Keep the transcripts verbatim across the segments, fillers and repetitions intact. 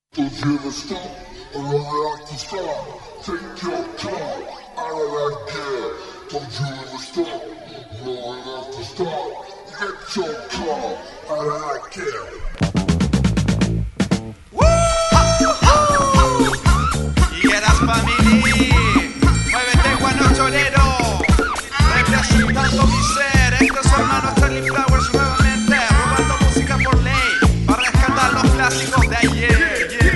If you ever stop, or ever act to stop, take your car out of that gear. Don't you ever stop, or ever act to stop, get your car out of that gear. ¡Woo! Y eras familia, muévete guano chorero, representando mi ser. Estos son hermanos Charlie Flowers nuevamente, robando música por ley, para rescatar los clásicos de ayer.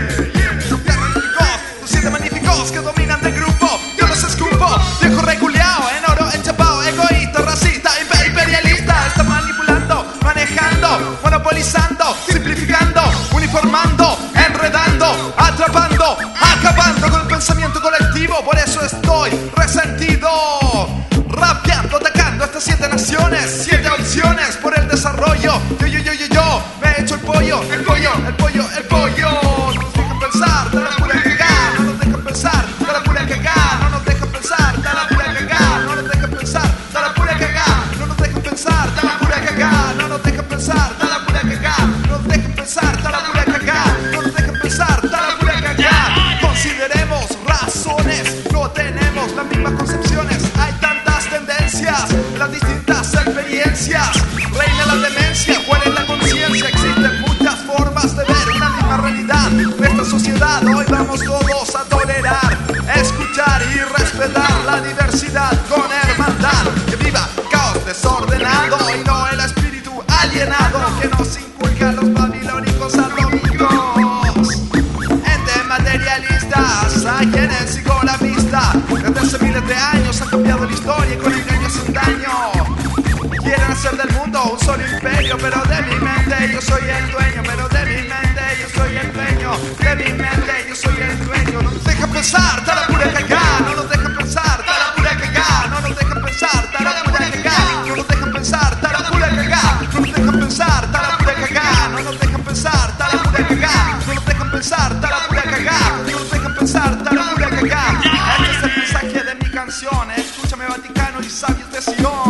Que dominan del grupo, yo los escupo. Viejo reculeado, en oro enchapado, egoísta, racista, imperialista. Está manipulando, manejando, monopolizando, simplificando, uniformando, enredando, atrapando, acabando con el pensamiento colectivo. Por eso estoy resentido, rapeando, atacando estas siete naciones, siete opciones por el desarrollo. Yo, yo, yo, yo, yo, me he hecho el pollo, el pollo, el pollo, el pollo. No nos dejan pensar, de la pura cagada, no nos dejan pensar, de la pura cagada, no nos dejan pensar, de la pura cagada, no nos dejan pensar, de la pura cagada, no nos dejan pensar, de la pura cagada, no nos dejan pensar, de la pura cagada, no nos dejan pensar, de la pura cagada, no nos dejan pensar, de la pura cagada. Consideremos razones, no tenemos las mismas concepciones, hay tantas tendencias, las distintas experiencias, reina la demencia, ¿cuál es la conciencia? Existen muchas formas de ver una misma realidad. Nuestra sociedad hoy vamos todos a tolerar, escuchar y respetar la diversidad con hermandad. Que viva el caos desordenado y no el espíritu alienado que nos inculca los babilónicos atómicos. Entes materialistas, hay quienes sigo la vista. Desde hace miles de años han cambiado la historia y con engaño hacen daño. Quieren hacer del mundo un solo imperio, pero de mi mente yo soy el dueño. Pero de mi mente yo soy el dueño. De mi mente yo soy el dueño. No nos dejan pensar, está la pura cagada. No nos dejan pensar, está la pura cagada. No nos dejan pensar, está la pura cagada. No nos dejan pensar, está la pura cagada. No nos dejan pensar, está la pura cagada. No nos dejan pensar, está la pura cagada. No nos dejan pensar, está la pura cagada. No nos dejan pensar, está la pura cagada. Este es el mensaje de mi canción. Escúchame, Vaticano y sabios de Sion.